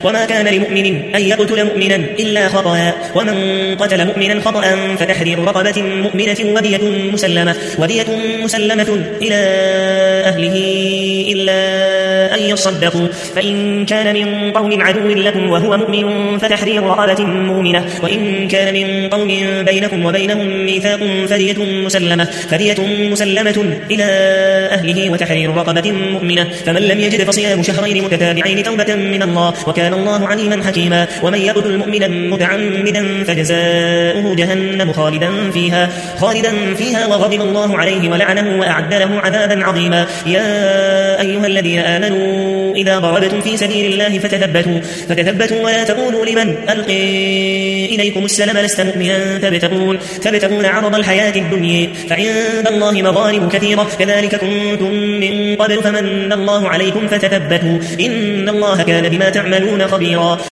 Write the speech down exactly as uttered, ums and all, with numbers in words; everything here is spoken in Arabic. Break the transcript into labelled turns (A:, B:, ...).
A: وما كان لمؤمن أن يقتل مؤمنا إلا خطأ ومن قتل مؤمنا خطأ فتحرير رقبة مؤمنة ودية مسلمة, ودية مسلمة إلى أهله إلا أن يصدقوا فإن كان من قوم عدو لكم وهو مؤمن فتحرير رقبة مؤمنة, وإن كان من قوم بينكم وبينهم ميثاق فدية مسلمة, فدية مسلمة إلى أهله وتحرير رقبة مؤمنة, فمن لم يجد فصيام شهرين متتابعين توبة من الله وكان الله عليما حكيما. ومن يقتل مؤمنا متعمدا فجزاؤه جهنم خالدا فيها خالدا فيها وغضب الله عليه ولعنه وأعد له عذابا عظيما. يا أيها الذين آمنوا إذا ضربتم في سبيل الله فتثبتوا فتثبتوا ولا تقولوا لمن ألقي إليكم السلام لست مؤمنا تبتغون تبتغون عرض الحياة الدنيا فعند الله مغانم كثيرة كذلك كنتم من قبل فمن الله عليكم فتثبتوا إن الله كان بما تعملون خبيرا.